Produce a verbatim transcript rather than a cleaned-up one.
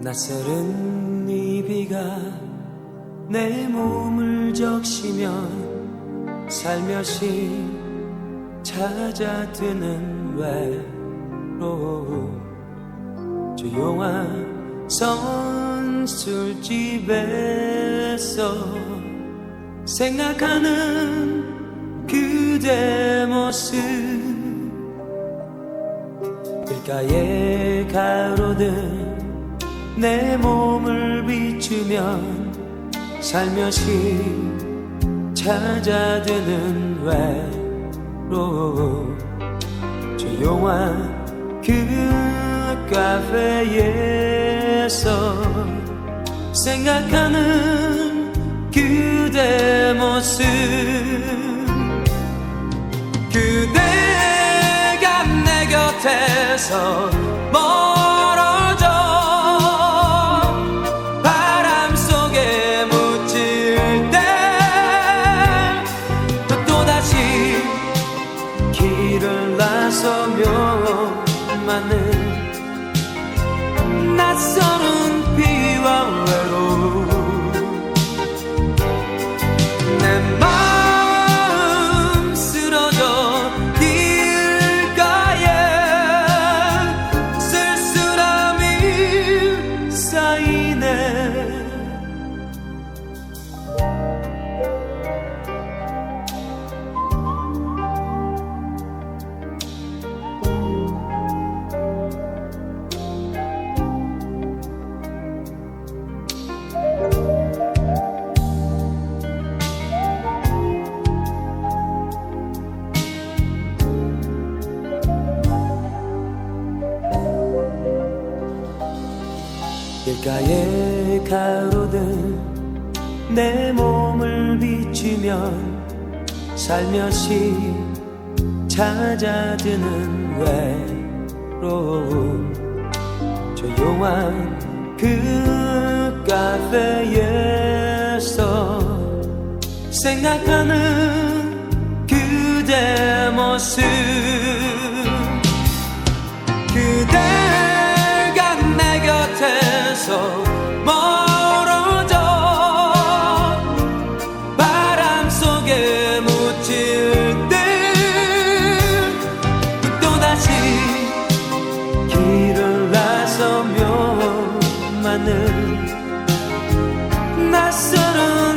낯설은 이 비가 내 몸을 적시면 살며시 찾아드는 외로움. 조용한 선술집에서 생각하는 그대 모습. 길가에 가로등 내 몸을 비추면 살며시 찾아드는 외로움. 조용한 그 카페에서 생각하는 그대 모습. 그대가 내 곁에서 멀어져 바람 속에 묻힐 때 또다시 길을 나서며 맞는 낯설은 비와 외로움. 내 마음 쓰러져 길가에 쓸쓸함이 쌓이네. 길가에 가로등 내 몸을 비추면 살며시 찾아드는 외로움. 조용한 그 카페에서 생각하는 그대 모습. 그대가 내 곁에서 멀어져 바람 속에 묻힐 때 또다시 길을 나서며 맞는 낯설은